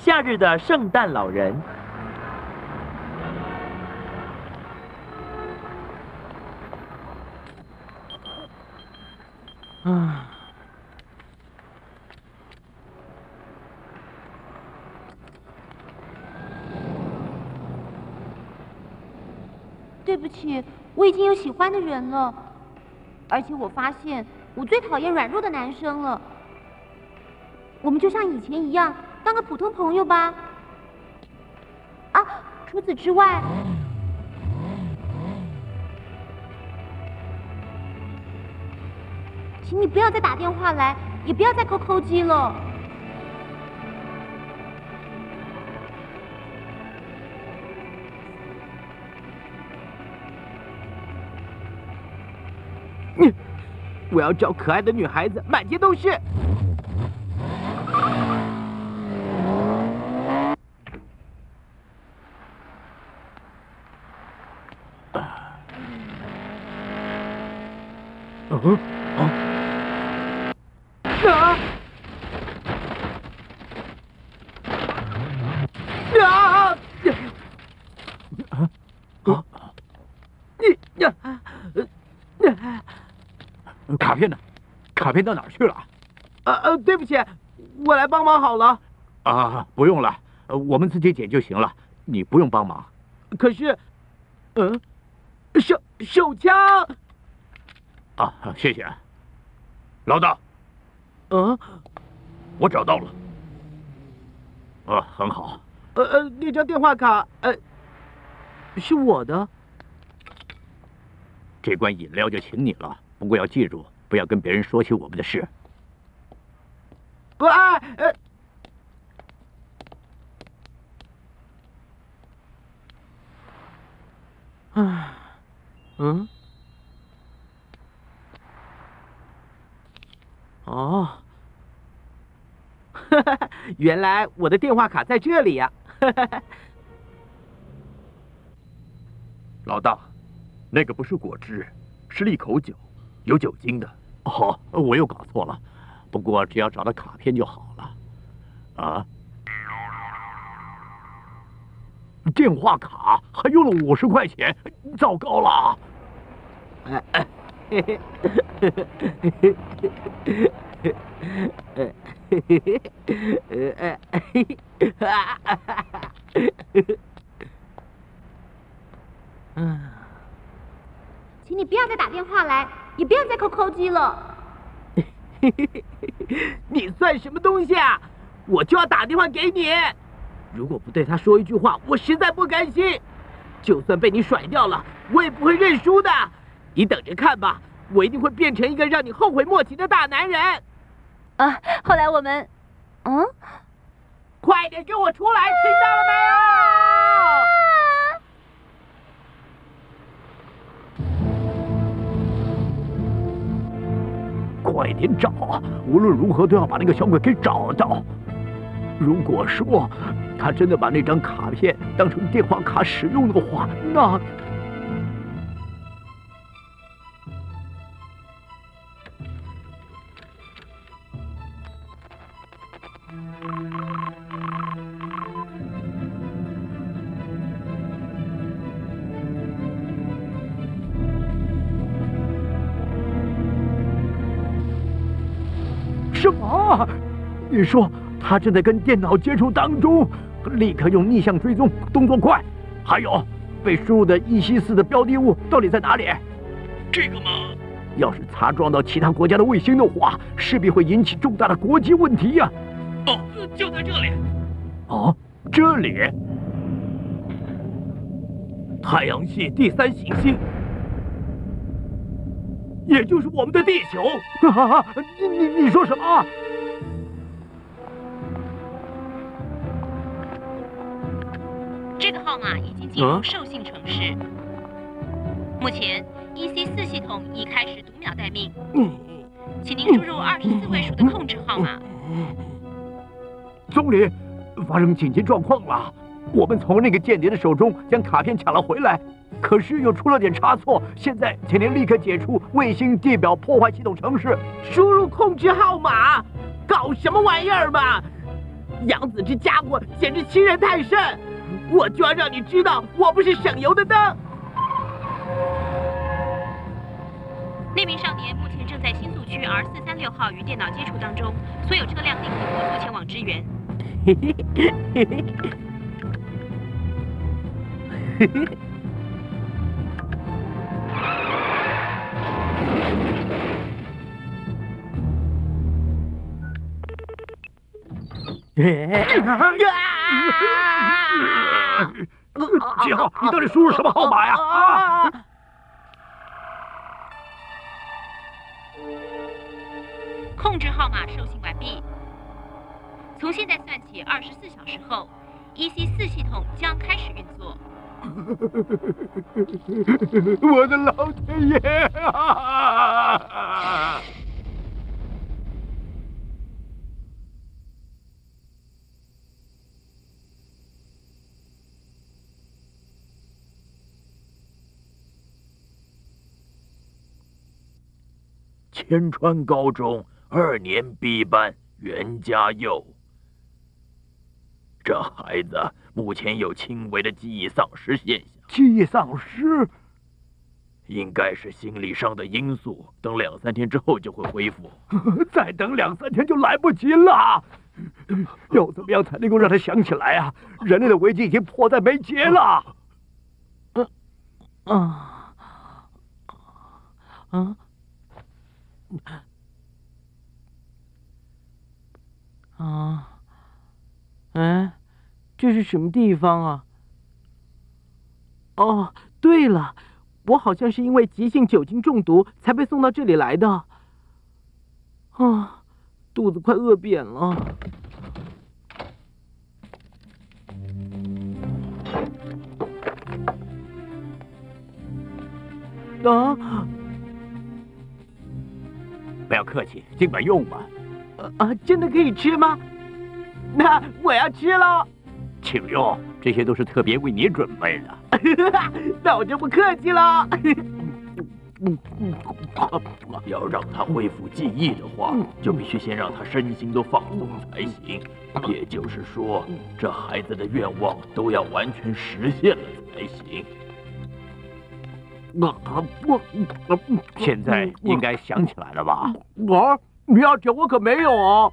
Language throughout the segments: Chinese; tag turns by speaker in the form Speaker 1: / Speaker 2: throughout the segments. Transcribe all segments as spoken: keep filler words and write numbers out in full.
Speaker 1: 夏日的圣诞老人。啊。
Speaker 2: 对不起，我已经有喜欢的人了，而且我发现我最讨厌软弱的男生了。我们就像以前一样，当个普通朋友吧。啊，除此之外，请你不要再打电话来，也不要再扣扣机了。
Speaker 3: 嗯，我要找可爱的女孩子，满街都是。嗯啊啊啊！啊！你呀！
Speaker 4: 卡片呢？卡片到哪儿去了？
Speaker 3: 呃呃，对不起，我来帮忙好了。
Speaker 4: 啊，不用了，我们自己捡就行了，你不用帮忙。
Speaker 3: 可是，嗯，手手枪。
Speaker 4: 啊，谢谢。老大。
Speaker 3: 嗯，
Speaker 4: 我找到了。啊，很好。
Speaker 3: 呃呃，那张电话卡，呃，是我的。
Speaker 4: 这罐饮料就请你了，不过要记住，不要跟别人说起我们的事。
Speaker 3: 不，哎，呃，唉，嗯，哦，哈哈，原来我的电话卡在这里呀、啊。
Speaker 5: 老大，那个不是果汁，是利口酒，有酒精的。
Speaker 4: 哦，我又搞错了。不过只要找到卡片就好了。啊，电话卡还用了五十块钱，糟糕了！
Speaker 3: 哎哎，嘿嘿，嘿嘿嘿嘿嘿嘿嘿，呃呃，嘿嘿，哈哈哈哈，嗯。
Speaker 2: 请你不要再打电话来，也不要再扣扣机了。
Speaker 3: 你算什么东西啊？我就要打电话给你。如果不对他说一句话，我实在不甘心。就算被你甩掉了，我也不会认输的。你等着看吧，我一定会变成一个让你后悔莫及的大男人。
Speaker 2: 啊，后来我们，嗯，
Speaker 3: 快点给我出来，听到了没有？
Speaker 4: 快点找，无论如何都要把那个小鬼给找到。如果说他真的把那张卡片当成电话卡使用的话，那……什么？你说他正在跟电脑接触当中，立刻用逆向追踪，动作快。还有，被输入的一西四的标的物到底在哪里？这个嘛，要是擦撞到其他国家的卫星的话，势必会引起重大的国际问题呀、
Speaker 5: 啊。哦，就在这里。
Speaker 4: 哦，这里。
Speaker 5: 太阳系第三行星。也就是我们的地球。
Speaker 4: 啊！你你你说什么？
Speaker 6: 这个号码已经进入授信程式。啊、目前 E C 四系统已开始读秒待命，请您输入二十四位数的控制号码。
Speaker 4: 总理，发生紧急状况了，我们从那个间谍的手中将卡片抢了回来。可是又出了点差错，现在请您立刻解除卫星地表破坏系统程式，
Speaker 3: 输入控制号码，搞什么玩意儿嘛？ 杨子这家伙简直欺人太甚！我就要让你知道，我不是省油的灯。
Speaker 6: 那名少年目前正在新宿区 R 四三六号与电脑接触当中，所有车辆立刻火速前往支援。
Speaker 3: 嘿嘿嘿嘿嘿嘿。
Speaker 4: 七号，你到底输入什么号码呀？啊！
Speaker 6: 控制号码授信完毕。从现在算起，二十四小时后 ，E C 四系统将开始运作。
Speaker 4: 我的老天爷啊！
Speaker 5: 千川高中二年 B 班袁家佑，这孩子目前有轻微的记忆丧失现象。
Speaker 4: 记忆丧失？
Speaker 5: 应该是心理上的因素，等两三天之后就会恢复。
Speaker 4: 再等两三天就来不及了。要怎么样才能够让他想起来啊？人类的危机已经迫在眉睫了。
Speaker 3: 嗯啊啊啊！哎，这是什么地方啊？哦，对了，我好像是因为急性酒精中毒才被送到这里来的。啊，肚子快饿扁了。啊！
Speaker 4: 不要客气，尽管用吧。
Speaker 3: 啊啊！真的可以吃吗？那我要吃了。
Speaker 4: 请用，这些都是特别为你准备的。
Speaker 3: 那我就不客气了。
Speaker 5: 要让他恢复记忆的话，就必须先让他身心都放松才行。也就是说，这孩子的愿望都要完全实现了才行。
Speaker 4: 我我现在应该想起来了吧？
Speaker 3: 我你要讲我可没有哦。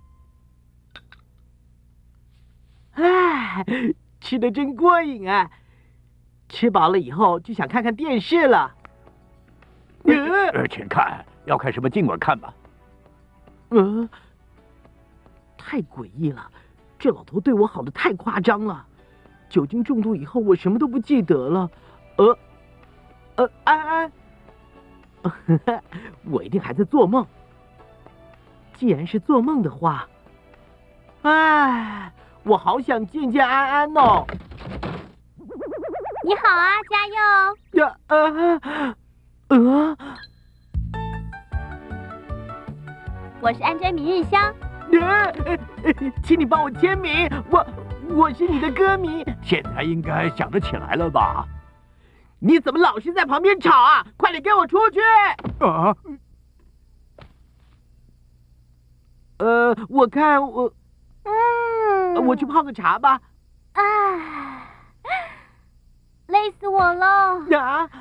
Speaker 3: 哎，吃得真过瘾啊！吃饱了以后就想看看电视了。
Speaker 4: 呃，请看，要看什么尽管看吧。
Speaker 3: 呃，太诡异了，这老头对我好的太夸张了。酒精中毒以后，我什么都不记得了。呃。呃，安安，我一定还在做梦。既然是做梦的话，哎，我好想见见安安哦。
Speaker 2: 你好啊，嘉佑。
Speaker 3: 呀，呃，呃，
Speaker 2: 我是安贞明日香。
Speaker 3: 呃，请你帮我签名，我我是你的歌迷。
Speaker 4: 现在应该想得起来了吧？
Speaker 3: 你怎么老是在旁边吵啊？快点给我出去！
Speaker 4: 啊！
Speaker 3: 呃，我看我，
Speaker 2: 嗯，
Speaker 3: 我去泡个茶吧。
Speaker 2: 啊，累死我了！
Speaker 3: 啊！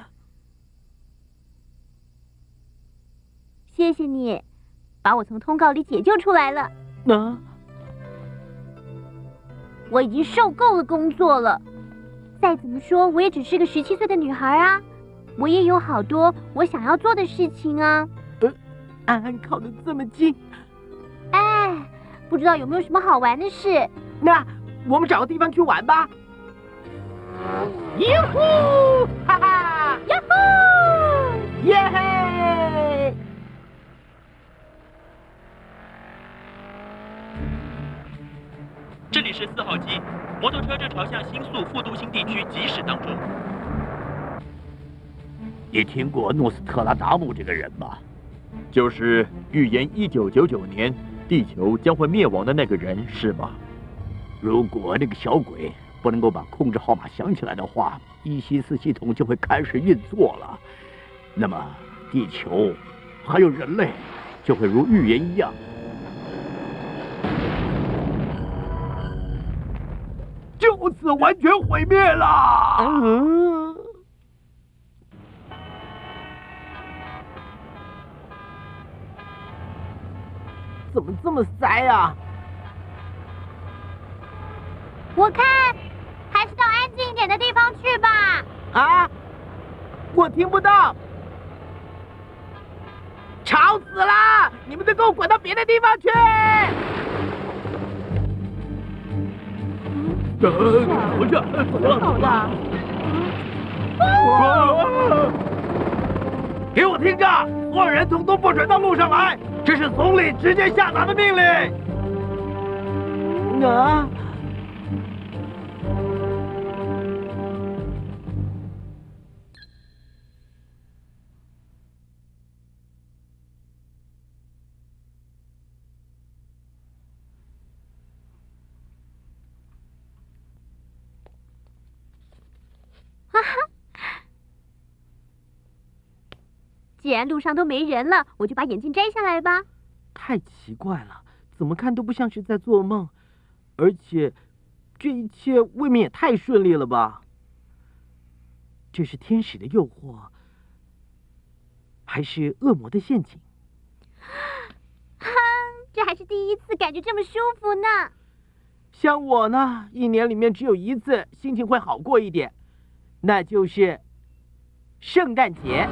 Speaker 2: 谢谢你，把我从通告里解救出来了。
Speaker 3: 啊！
Speaker 2: 我已经受够了工作了。再怎么说，我也只是个十七岁的女孩啊，我也有好多我想要做的事情啊。
Speaker 3: 呃，安安靠得这么近，
Speaker 2: 哎，不知道有没有什么好玩的事？
Speaker 3: 那我们找个地方去玩吧。哟呼，哈哈，
Speaker 2: 呀呼，
Speaker 3: 耶嘿！
Speaker 1: 这里是四号机。摩托车正朝向新宿副都心地区疾驶当中。
Speaker 4: 你听过诺斯特拉达姆这个人吗？
Speaker 5: 就是预言一九九九年地球将会灭亡的那个人，是吗？
Speaker 4: 如果那个小鬼不能够把控制号码想起来的话，一七四系统就会开始运作了。那么，地球还有人类就会如预言一样。 司完全毁灭了。
Speaker 3: 嗯。怎么这么塞啊？
Speaker 2: 我看还是到安静一点的地方去吧。
Speaker 3: 啊！我听不到，吵死了！你们都给我滚到别的地方去！
Speaker 4: 呃，不是，
Speaker 2: 怎么搞的？
Speaker 4: 给我听着，所有人统统不准到路上来，这是总理直接下达的命令。
Speaker 3: 啊！
Speaker 2: 既然路上都没人了，我就把眼镜摘下来吧。
Speaker 3: 太奇怪了，怎么看都不像是在做梦，而且这一切未免也太顺利了吧？这是天使的诱惑，还是恶魔的陷阱？
Speaker 2: 哼，这还是第一次感觉这么舒服呢。
Speaker 3: 像我呢，一年里面只有一次心情会好过一点，那就是圣诞节。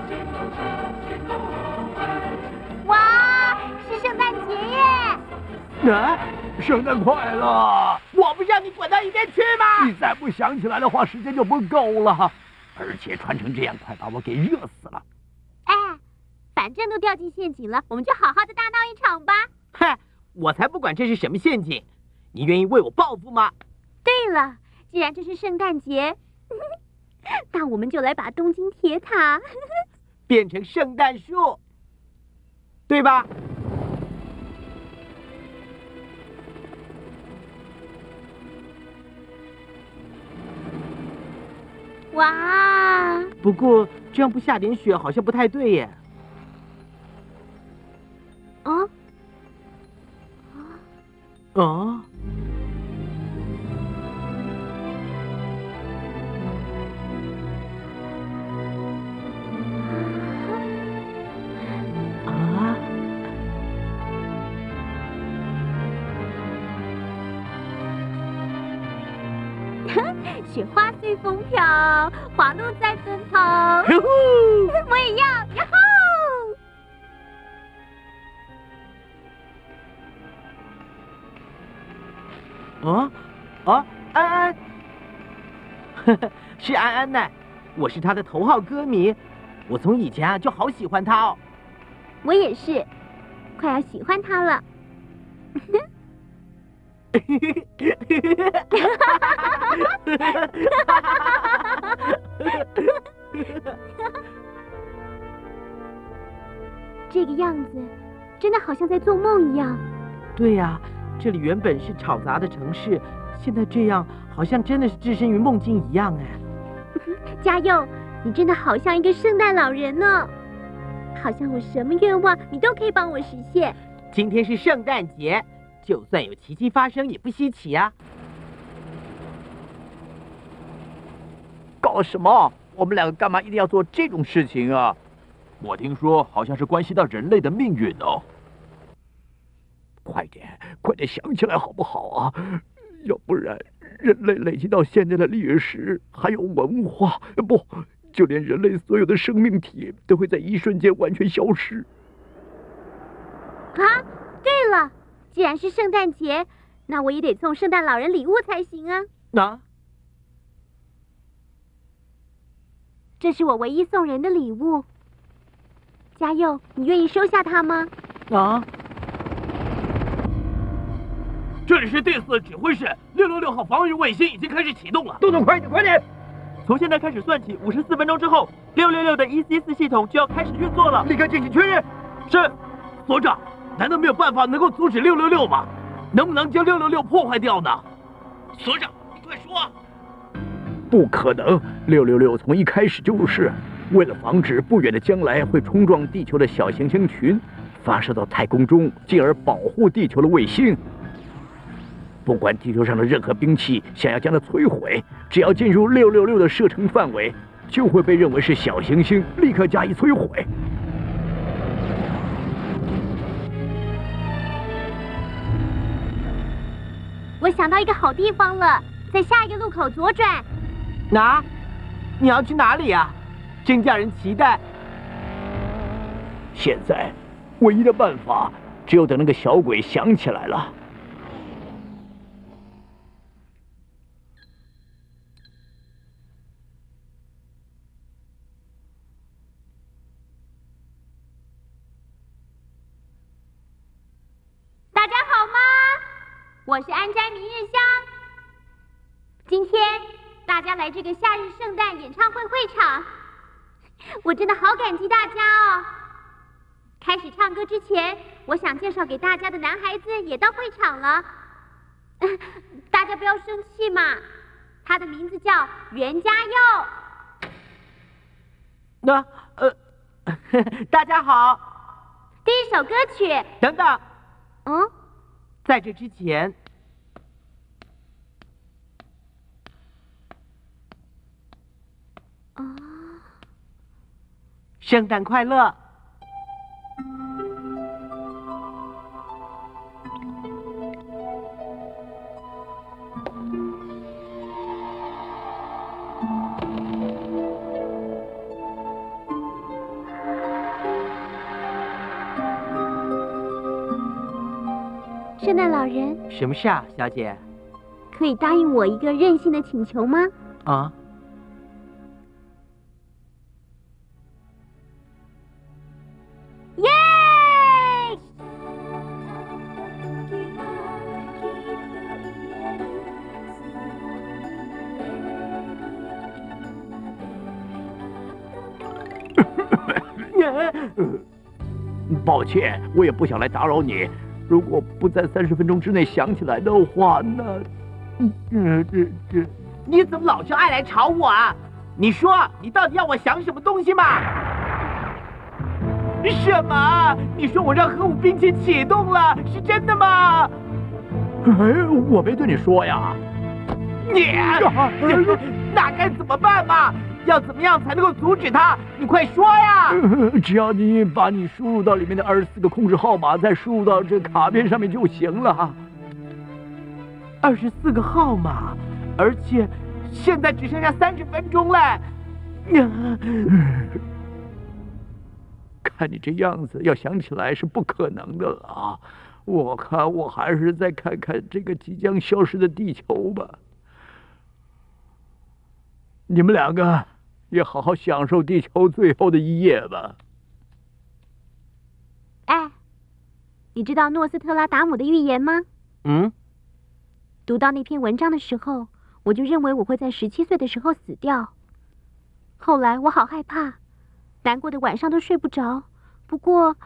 Speaker 2: 哇，是圣诞节耶！
Speaker 4: 啊，圣诞快乐！
Speaker 3: 我不让你滚到一边去吗？
Speaker 4: 你再不想起来的话，时间就不够了。而且穿成这样，快把我给热死了。
Speaker 2: 哎，反正都掉进陷阱了，我们就好好的大闹一场吧。
Speaker 3: 嗨，我才不管这是什么陷阱，你愿意为我报复吗？
Speaker 2: 对了，既然这是圣诞节，那我们就来把东京铁塔
Speaker 3: 变成圣诞树，对吧？
Speaker 2: 哇！
Speaker 3: 不过这样不下点雪好像不太对耶。
Speaker 2: 哦？
Speaker 3: 哦？啊？
Speaker 2: 雪花随风飘，花鹿在奔跑。
Speaker 3: 哟呼！
Speaker 2: 我也要，呀
Speaker 3: 吼！啊啊，安安，呵呵，是安安呢，我是他的头号歌迷，我从以前啊就好喜欢他哦。
Speaker 2: 我也是，快要喜欢他了。这个样子，真的好像在做梦一样。
Speaker 3: 对呀，这里原本是吵杂的城市，现在这样，好像真的是置身于梦境一样哎。
Speaker 2: 嘉佑，你真的好像一个圣诞老人呢，好像我什么愿望你都可以帮我实现。
Speaker 3: 今天是圣诞节，就算有奇迹发生也不稀奇啊。
Speaker 4: 搞什么？我们两个干嘛一定要做这种事情啊？
Speaker 5: 我听说好像是关系到人类的命运哦。
Speaker 4: 快点，快点想起来好不好啊？要不然人类累积到现在的历史还有文化，不，就连人类所有的生命体都会在一瞬间完全消失。
Speaker 2: 啊，对了，既然是圣诞节，那我也得送圣诞老人礼物才行啊。
Speaker 3: 啊，
Speaker 2: 这是我唯一送人的礼物。嘉佑，你愿意收下它吗？
Speaker 3: 啊，
Speaker 5: 这里是第四指挥室，六六六号防御卫星已经开始启动了。
Speaker 4: 动动快点，快点！
Speaker 1: 从现在开始算起，五十四分钟之后，六六六的 E C 四系统就要开始运作了。
Speaker 4: 立刻进行确认。
Speaker 1: 是，
Speaker 5: 所长，难道没有办法能够阻止六六六吗？能不能将六六六破坏掉呢？所长，你快说啊！
Speaker 4: 不可能，六六六从一开始就是。为了防止不远的将来会冲撞地球的小行星群发射到太空中，进而保护地球的卫星。 不管地球上的任何兵器想要将它摧毁，只要进入六六六的射程范围，就会被认为是小行星，立刻加以摧毁。
Speaker 2: 我想到一个好地方了，在下一个路口左转。
Speaker 3: 哪？你要去哪里呀？真叫人期待。
Speaker 4: 现在，唯一的办法只有等那个小鬼想起来了。
Speaker 2: 大家好吗？我是安斋明日香。今天大家来这个夏日圣诞演唱会会场，我真的好感激大家哦。开始唱歌之前，我想介绍给大家的男孩子也到会场了。大家不要生气嘛，他的名字叫袁家佑。
Speaker 3: 那呃，大家好。
Speaker 2: 第一首歌曲。
Speaker 3: 等等。
Speaker 2: 嗯，
Speaker 3: 在这之前，
Speaker 2: 啊，
Speaker 3: 圣诞快乐！
Speaker 2: 圣诞老人，
Speaker 3: 什么事啊，小姐？
Speaker 2: 可以答应我一个任性的请求吗？
Speaker 3: 啊？
Speaker 2: 耶！
Speaker 4: 抱歉，我也不想来打扰你。如果不在三十分钟之内想起来的话，那……嗯，这这……
Speaker 3: 你怎么老是爱来吵我啊？你说，你到底要我想什么东西嘛？什么？你说我让核武兵器启动了，是真的吗？
Speaker 4: 哎，我没对你说呀。
Speaker 3: 你，那该怎么办嘛？要怎么样才能够阻止他？你快说呀！
Speaker 4: 只要你把你输入到里面的二十四个控制号码，再输入到这卡片上面就行了。
Speaker 3: 二十四个号码，而且现在只剩下三十分钟了。
Speaker 4: 看你这样子，要想起来是不可能的了啊！我看我还是再看看这个即将消失的地球吧。你们两个也好好享受地球最后的一夜吧。
Speaker 2: 哎，你知道诺斯特拉达姆的预言吗？
Speaker 3: 嗯。
Speaker 2: 读到那篇文章的时候，我就认为我会在十七岁的时候死掉。后来我好害怕，难过的晚上都睡不着。不过，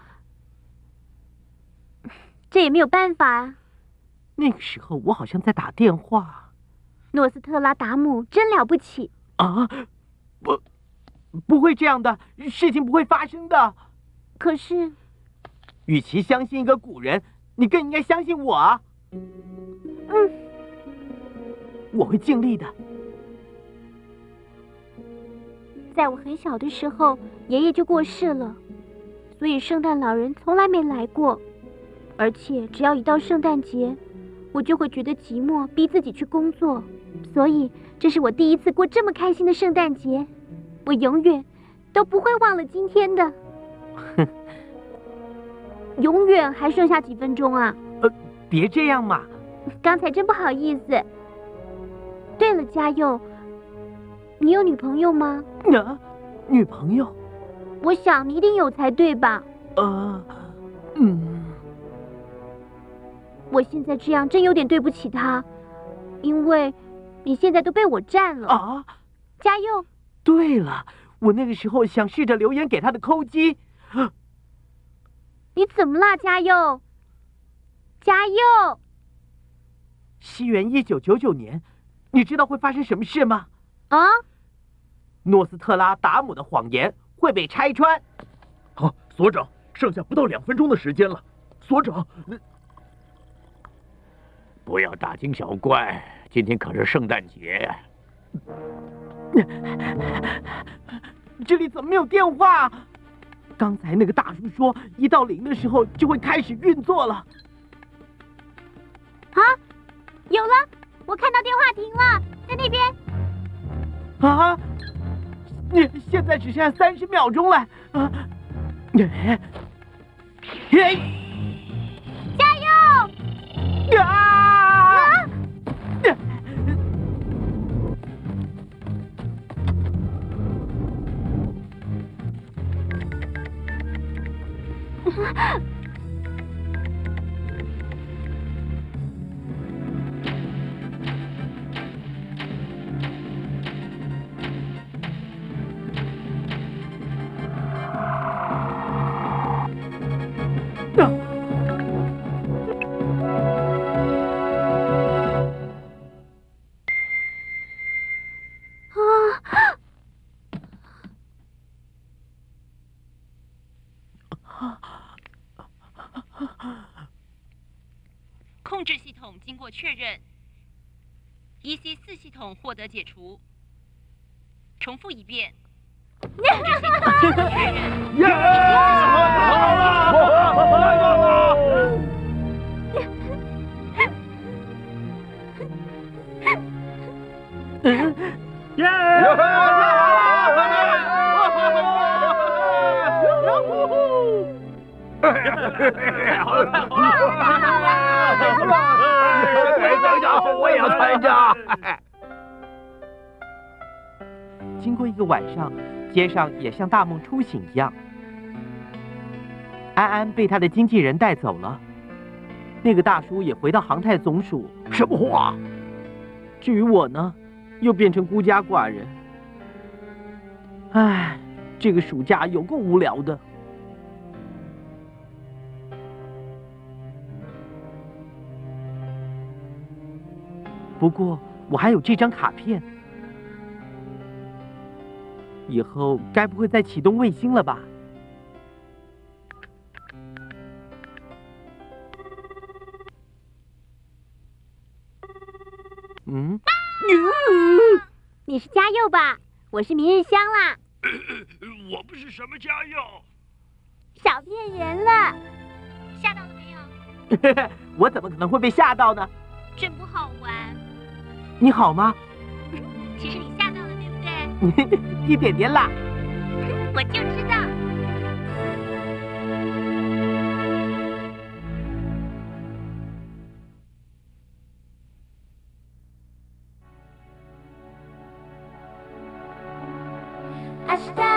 Speaker 2: 这也没有办法啊。
Speaker 3: 那个时候我好像在打电话。
Speaker 2: 诺斯特拉达姆真了不起。
Speaker 3: 啊，不，不会这样的，事情不会发生的。
Speaker 2: 可是，
Speaker 3: 与其相信一个古人，你更应该相信我。
Speaker 2: 嗯，
Speaker 3: 我会尽力的。
Speaker 2: 在我很小的时候，爷爷就过世了，所以圣诞老人从来没来过。而且只要一到圣诞节，我就会觉得寂寞，逼自己去工作。所以这是我第一次过这么开心的圣诞节，我永远都不会忘了今天的。永远还剩下几分钟啊？
Speaker 3: 呃，别这样嘛。
Speaker 2: 刚才真不好意思。对了，嘉佑，你有女朋友吗？
Speaker 3: 啊，女朋友？
Speaker 2: 我想你一定有才对吧？
Speaker 3: 呃，嗯。
Speaker 2: 我现在这样真有点对不起她，因为你现在都被我占了。
Speaker 3: 啊，
Speaker 2: 嘉佑。
Speaker 3: 对了，我那个时候想试着留言给他的抠机。
Speaker 2: 你怎么啦，嘉佑？嘉佑。
Speaker 3: 西元一九九九年，你知道会发生什么事吗？
Speaker 2: 啊？
Speaker 3: 诺斯特拉达姆的谎言会被拆穿。
Speaker 5: 好，所长，剩下不到两分钟的时间了。所长，
Speaker 4: 不要大惊小怪，今天可是圣诞节。
Speaker 3: 这里怎么没有电话？刚才那个大叔说，一到零的时候就会开始运作了。
Speaker 2: 啊，有了，我看到电话亭了，在那边。
Speaker 3: 啊！你现在只剩下三十秒钟了。啊！哎！
Speaker 2: 加油！
Speaker 3: 啊！
Speaker 2: 啊！
Speaker 6: 控制系统经过确认 ，E C 四系统获得解除。重复一遍，控制系统经过确认。
Speaker 3: 嗯，耶！
Speaker 4: 好了好了，队长，我也要参加。
Speaker 3: 经过一个晚上，街上也像大梦初醒一样。安安被他的经纪人带走了，那个大叔也回到航太总署。
Speaker 4: 什么话？
Speaker 3: 至于我呢，又变成孤家寡人。唉，这个暑假有够无聊的。不过我还有这张卡片，以后该不会再启动卫星了吧？嗯，
Speaker 2: 你是嘉佑吧？我是明日香啦。
Speaker 5: 我不是什么家佑。
Speaker 2: 少骗人了，吓到了没有？
Speaker 3: 我怎么可能会被吓到呢？
Speaker 2: 真不好玩。
Speaker 3: 你好吗？
Speaker 2: 其实你吓到了，对不对？
Speaker 3: 一点点啦。
Speaker 2: 我就知道。明日